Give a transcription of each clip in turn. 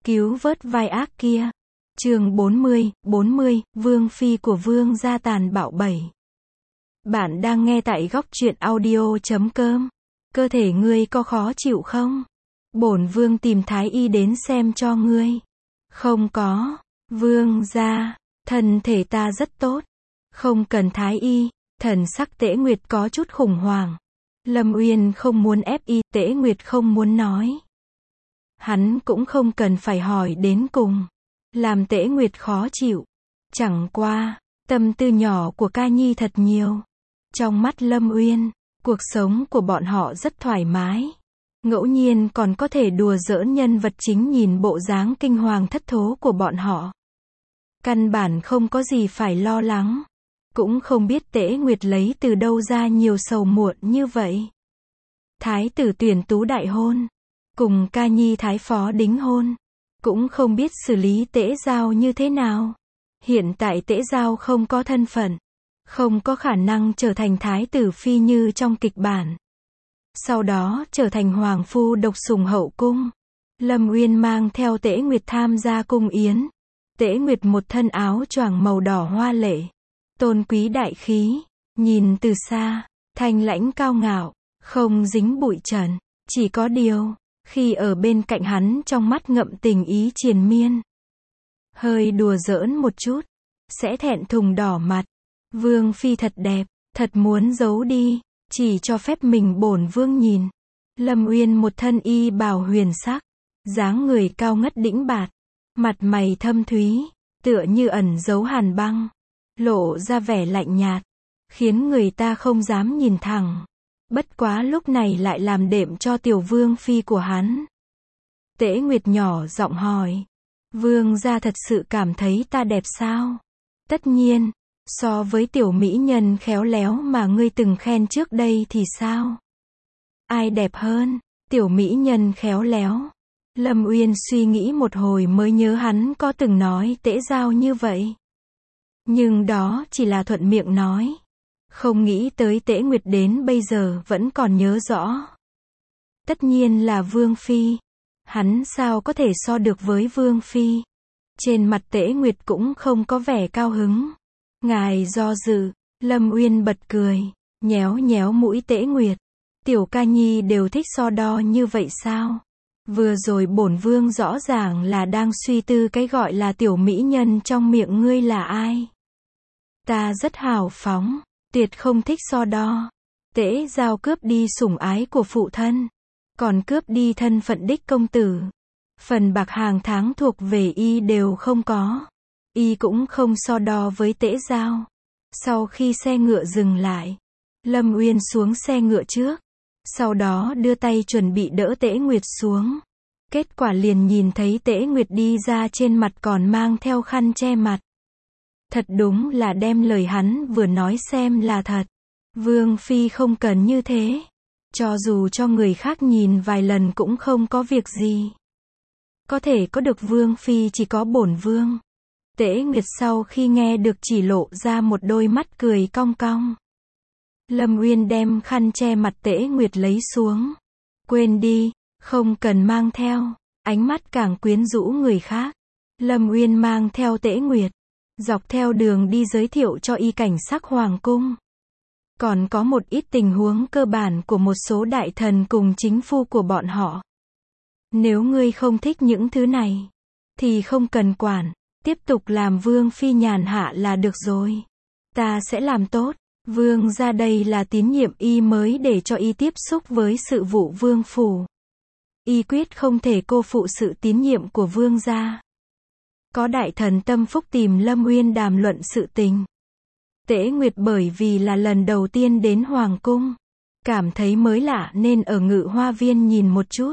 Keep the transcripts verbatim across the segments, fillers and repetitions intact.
Cứu vớt vai ác kia. Chương bốn mươi, bốn mươi, Vương phi của Vương gia tàn bạo bảy. Bạn đang nghe tại góc truyện audio chấm com. Cơ thể ngươi có khó chịu không? Bổn vương tìm thái y đến xem cho ngươi. Không có. Vương gia, thân thể ta rất tốt. Không cần thái y. Thần sắc Tễ Nguyệt có chút khủng hoảng. Lâm Uyên không muốn ép y, Tễ Nguyệt không muốn nói. Hắn cũng không cần phải hỏi đến cùng. Làm Tễ Nguyệt khó chịu. Chẳng qua, tâm tư nhỏ của ca nhi thật nhiều. Trong mắt Lâm Uyên, cuộc sống của bọn họ rất thoải mái. Ngẫu nhiên còn có thể đùa giỡn nhân vật chính nhìn bộ dáng kinh hoàng thất thố của bọn họ. Căn bản không có gì phải lo lắng. Cũng không biết Tễ Nguyệt lấy từ đâu ra nhiều sầu muộn như vậy. Thái tử tuyển tú đại hôn. Cùng ca nhi thái phó đính hôn. Cũng không biết xử lý Tễ Giao như thế nào. Hiện tại Tễ Giao không có thân phận. Không có khả năng trở thành thái tử phi như trong kịch bản. Sau đó trở thành hoàng phu độc sủng hậu cung. Lâm Uyên mang theo Tễ Nguyệt tham gia cung yến. Tễ Nguyệt một thân áo choàng màu đỏ hoa lệ. Tôn quý đại khí. Nhìn từ xa, thanh lãnh cao ngạo. Không dính bụi trần. Chỉ có điều, khi ở bên cạnh hắn trong mắt ngậm tình ý triền miên. Hơi đùa giỡn một chút. Sẽ thẹn thùng đỏ mặt. Vương phi thật đẹp. Thật muốn giấu đi. Chỉ cho phép mình bổn vương nhìn. Lâm Uyên một thân y bào huyền sắc. Dáng người cao ngất đĩnh bạt. Mặt mày thâm thúy. Tựa như ẩn giấu hàn băng. Lộ ra vẻ lạnh nhạt. Khiến người ta không dám nhìn thẳng. Bất quá lúc này lại làm đệm cho tiểu vương phi của hắn. Tễ Nguyệt nhỏ giọng hỏi. Vương gia thật sự cảm thấy ta đẹp sao? Tất nhiên. So với tiểu mỹ nhân khéo léo mà ngươi từng khen trước đây thì sao? Ai đẹp hơn? Tiểu mỹ nhân khéo léo. Lâm Uyên suy nghĩ một hồi mới nhớ hắn có từng nói Tễ Giao như vậy. Nhưng đó chỉ là thuận miệng nói. Không nghĩ tới Tễ Nguyệt đến bây giờ vẫn còn nhớ rõ. Tất nhiên là Vương phi. Hắn sao có thể so được với Vương phi? Trên mặt Tễ Nguyệt cũng không có vẻ cao hứng. Ngài do dự. Lâm Uyên bật cười. Nhéo nhéo mũi Tễ Nguyệt. Tiểu ca nhi đều thích so đo như vậy sao? Vừa rồi bổn vương rõ ràng là đang suy tư cái gọi là tiểu mỹ nhân trong miệng ngươi là ai. Ta rất hào phóng. Tuyệt không thích so đo. Tễ Giao cướp đi sủng ái của phụ thân. Còn cướp đi thân phận đích công tử. Phần bạc hàng tháng thuộc về y đều không có. Y cũng không so đo với Tễ Giao. Sau khi xe ngựa dừng lại, Lâm Uyên xuống xe ngựa trước. Sau đó đưa tay chuẩn bị đỡ Tễ Nguyệt xuống. Kết quả liền nhìn thấy Tễ Nguyệt đi ra trên mặt còn mang theo khăn che mặt. Thật đúng là đem lời hắn vừa nói xem là thật. Vương phi không cần như thế. Cho dù cho người khác nhìn vài lần cũng không có việc gì. Có thể có được vương phi chỉ có bổn vương. Tễ Nguyệt sau khi nghe được chỉ lộ ra một đôi mắt cười cong cong. Lâm Uyên đem khăn che mặt Tễ Nguyệt lấy xuống. Quên đi, không cần mang theo. Ánh mắt càng quyến rũ người khác. Lâm Uyên mang theo Tễ Nguyệt. Dọc theo đường đi giới thiệu cho y cảnh sắc hoàng cung. Còn có một ít tình huống cơ bản của một số đại thần cùng chính phu của bọn họ. Nếu ngươi không thích những thứ này, thì không cần quản. Tiếp tục làm vương phi nhàn hạ là được rồi. Ta sẽ làm tốt. Vương ra đây là tín nhiệm y mới để cho y tiếp xúc với sự vụ vương phủ. Y quyết không thể cô phụ sự tín nhiệm của vương gia. Có đại thần tâm phúc tìm Lâm Uyên đàm luận sự tình. Tễ Nguyệt bởi vì là lần đầu tiên đến hoàng cung. Cảm thấy mới lạ nên ở ngự hoa viên nhìn một chút.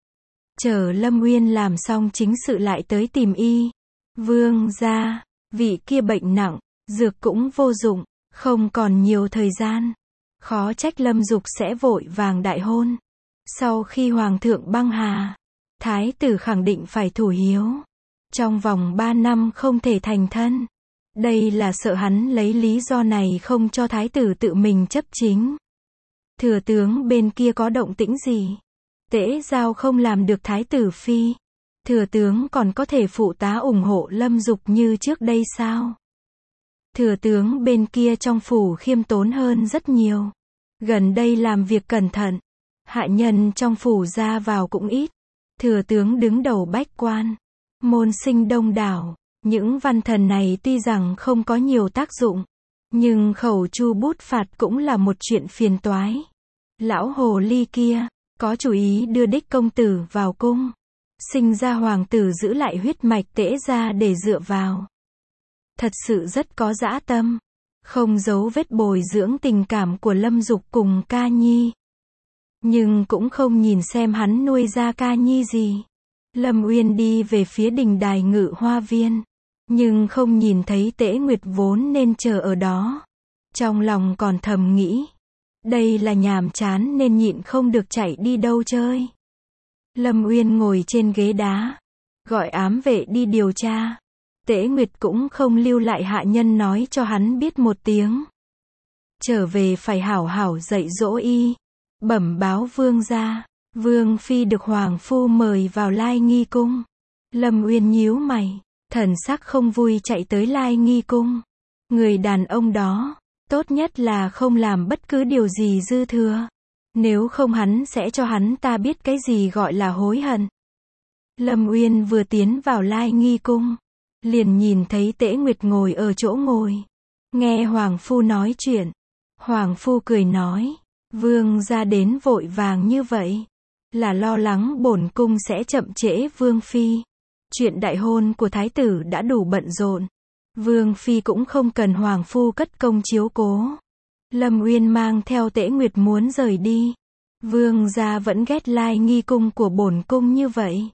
Chờ Lâm Uyên làm xong chính sự lại tới tìm y. Vương gia, vị kia bệnh nặng, dược cũng vô dụng, không còn nhiều thời gian. Khó trách Lâm Dục sẽ vội vàng đại hôn. Sau khi hoàng thượng băng hà, thái tử khẳng định phải thủ hiếu. Trong vòng ba năm không thể thành thân. Đây là sợ hắn lấy lý do này không cho thái tử tự mình chấp chính. Thừa tướng bên kia có động tĩnh gì? Tễ Giao không làm được thái tử phi. Thừa tướng còn có thể phụ tá ủng hộ Lâm Dục như trước đây sao? Thừa tướng bên kia trong phủ khiêm tốn hơn rất nhiều. Gần đây làm việc cẩn thận. Hạ nhân trong phủ ra vào cũng ít. Thừa tướng đứng đầu bách quan. Môn sinh đông đảo. Những văn thần này tuy rằng không có nhiều tác dụng. Nhưng khẩu chu bút phạt cũng là một chuyện phiền toái. Lão hồ ly kia, có chủ ý đưa đích công tử vào cung. Sinh ra hoàng tử giữ lại huyết mạch Tễ gia để dựa vào. Thật sự rất có dã tâm. Không giấu vết bồi dưỡng tình cảm của Lâm Dục cùng Ca Nhi. Nhưng cũng không nhìn xem hắn nuôi ra Ca Nhi gì. Lâm Uyên đi về phía đình đài Ngự Hoa Viên. Nhưng không nhìn thấy Tễ Nguyệt vốn nên chờ ở đó. Trong lòng còn thầm nghĩ. Đây là nhàm chán nên nhịn không được chạy đi đâu chơi. Lâm Uyên ngồi trên ghế đá. Gọi ám vệ đi điều tra. Tễ Nguyệt cũng không lưu lại hạ nhân nói cho hắn biết một tiếng. Trở về phải hảo hảo dạy dỗ y. Bẩm báo vương gia. Vương phi được hoàng phu mời vào Lai Nghi cung. Lâm Uyên nhíu mày. Thần sắc không vui chạy tới Lai Nghi cung. Người đàn ông đó, tốt nhất là không làm bất cứ điều gì dư thừa. Nếu không hắn sẽ cho hắn ta biết cái gì gọi là hối hận. Lâm Uyên vừa tiến vào Lai Nghi cung. Liền nhìn thấy Tễ Nguyệt ngồi ở chỗ ngồi. Nghe Hoàng Phu nói chuyện. Hoàng Phu cười nói. Vương gia đến vội vàng như vậy. Là lo lắng bổn cung sẽ chậm trễ Vương Phi. Chuyện đại hôn của Thái tử đã đủ bận rộn. Vương Phi cũng không cần Hoàng Phu cất công chiếu cố. Lâm Uyên mang theo Tễ Nguyệt muốn rời đi. Vương gia vẫn ghét Lai Nghi cung của bổn cung như vậy.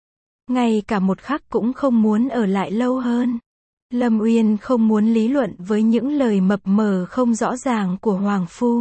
Ngay cả một khắc cũng không muốn ở lại lâu hơn. Lâm Uyên không muốn lý luận với những lời mập mờ không rõ ràng của Hoàng Phu.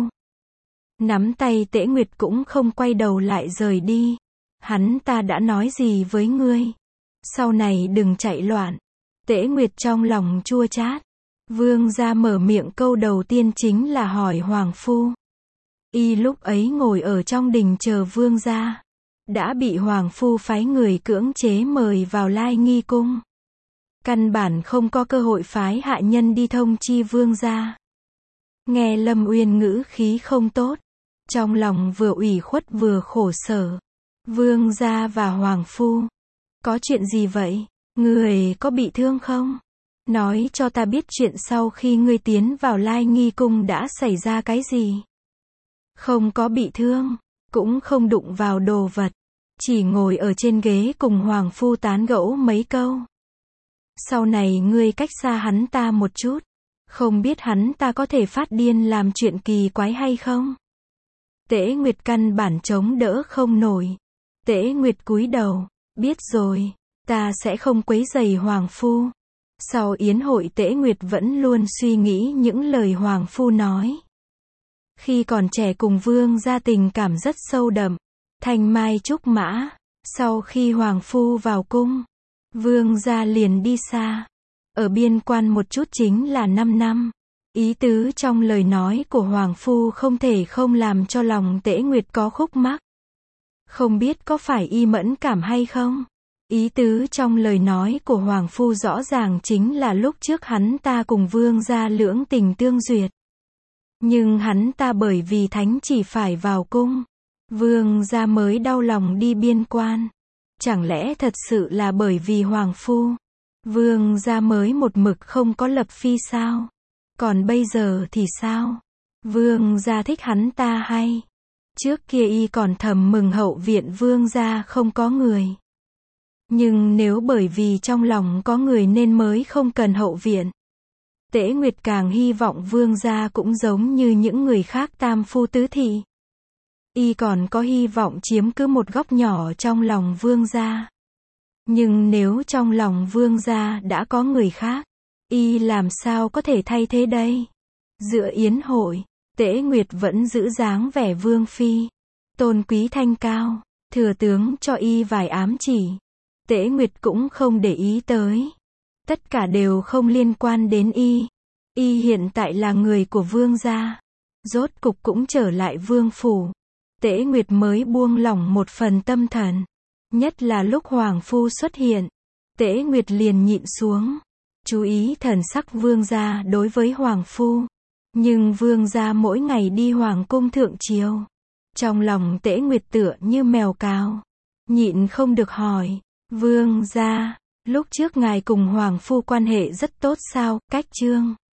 Nắm tay Tễ Nguyệt cũng không quay đầu lại rời đi. Hắn ta đã nói gì với ngươi? Sau này đừng chạy loạn. Tễ Nguyệt trong lòng chua chát. Vương gia mở miệng câu đầu tiên chính là hỏi Hoàng Phu. Y lúc ấy ngồi ở trong đình chờ vương gia. Đã bị Hoàng Phu phái người cưỡng chế mời vào Lai Nghi cung. Căn bản không có cơ hội phái hạ nhân đi thông chi vương gia. Nghe Lâm Uyên ngữ khí không tốt. Trong lòng vừa ủy khuất vừa khổ sở. Vương gia và Hoàng Phu. Có chuyện gì vậy? Người có bị thương không? Nói cho ta biết chuyện sau khi ngươi tiến vào Lai Nghi cung đã xảy ra cái gì? Không có bị thương. Cũng không đụng vào đồ vật. Chỉ ngồi ở trên ghế cùng Hoàng Phu tán gẫu mấy câu. Sau này ngươi cách xa hắn ta một chút. Không biết hắn ta có thể phát điên làm chuyện kỳ quái hay không? Tễ Nguyệt căn bản chống đỡ không nổi. Tễ Nguyệt cúi đầu. Biết rồi. Ta sẽ không quấy rầy Hoàng Phu. Sau yến hội Tễ Nguyệt vẫn luôn suy nghĩ những lời Hoàng Phu nói. Khi còn trẻ cùng vương gia tình cảm rất sâu đậm. Thanh mai trúc mã. Sau khi Hoàng Phu vào cung, vương gia liền đi xa. Ở biên quan một chút chính là năm năm. Ý tứ trong lời nói của Hoàng Phu không thể không làm cho lòng Tễ Nguyệt có khúc mắc. Không biết có phải y mẫn cảm hay không? Ý tứ trong lời nói của Hoàng Phu rõ ràng chính là lúc trước hắn ta cùng vương gia lưỡng tình tương duyệt. Nhưng hắn ta bởi vì thánh chỉ phải vào cung, vương gia mới đau lòng đi biên quan. Chẳng lẽ thật sự là bởi vì Hoàng Phu, vương gia mới một mực không có lập phi sao? Còn bây giờ thì sao? Vương gia thích hắn ta hay? Trước kia y còn thầm mừng hậu viện vương gia không có người. Nhưng nếu bởi vì trong lòng có người nên mới không cần hậu viện. Tễ Nguyệt càng hy vọng vương gia cũng giống như những người khác tam phu tứ thị. Y còn có hy vọng chiếm cứ một góc nhỏ trong lòng vương gia. Nhưng nếu trong lòng vương gia đã có người khác, y làm sao có thể thay thế đây? Giữa yến hội, Tễ Nguyệt vẫn giữ dáng vẻ vương phi, tôn quý thanh cao, thừa tướng cho y vài ám chỉ. Tễ Nguyệt cũng không để ý tới. Tất cả đều không liên quan đến y. Y hiện tại là người của vương gia. Rốt cục cũng trở lại vương phủ. Tễ Nguyệt mới buông lỏng một phần tâm thần. Nhất là lúc Hoàng Phu xuất hiện, Tễ Nguyệt liền nhịn xuống, chú ý thần sắc vương gia đối với Hoàng Phu. Nhưng vương gia mỗi ngày đi Hoàng cung thượng triều. Trong lòng Tễ Nguyệt tựa như mèo cào. Nhịn không được hỏi, vương gia, lúc trước ngài cùng Hoàng Phu quan hệ rất tốt sao, cách trương.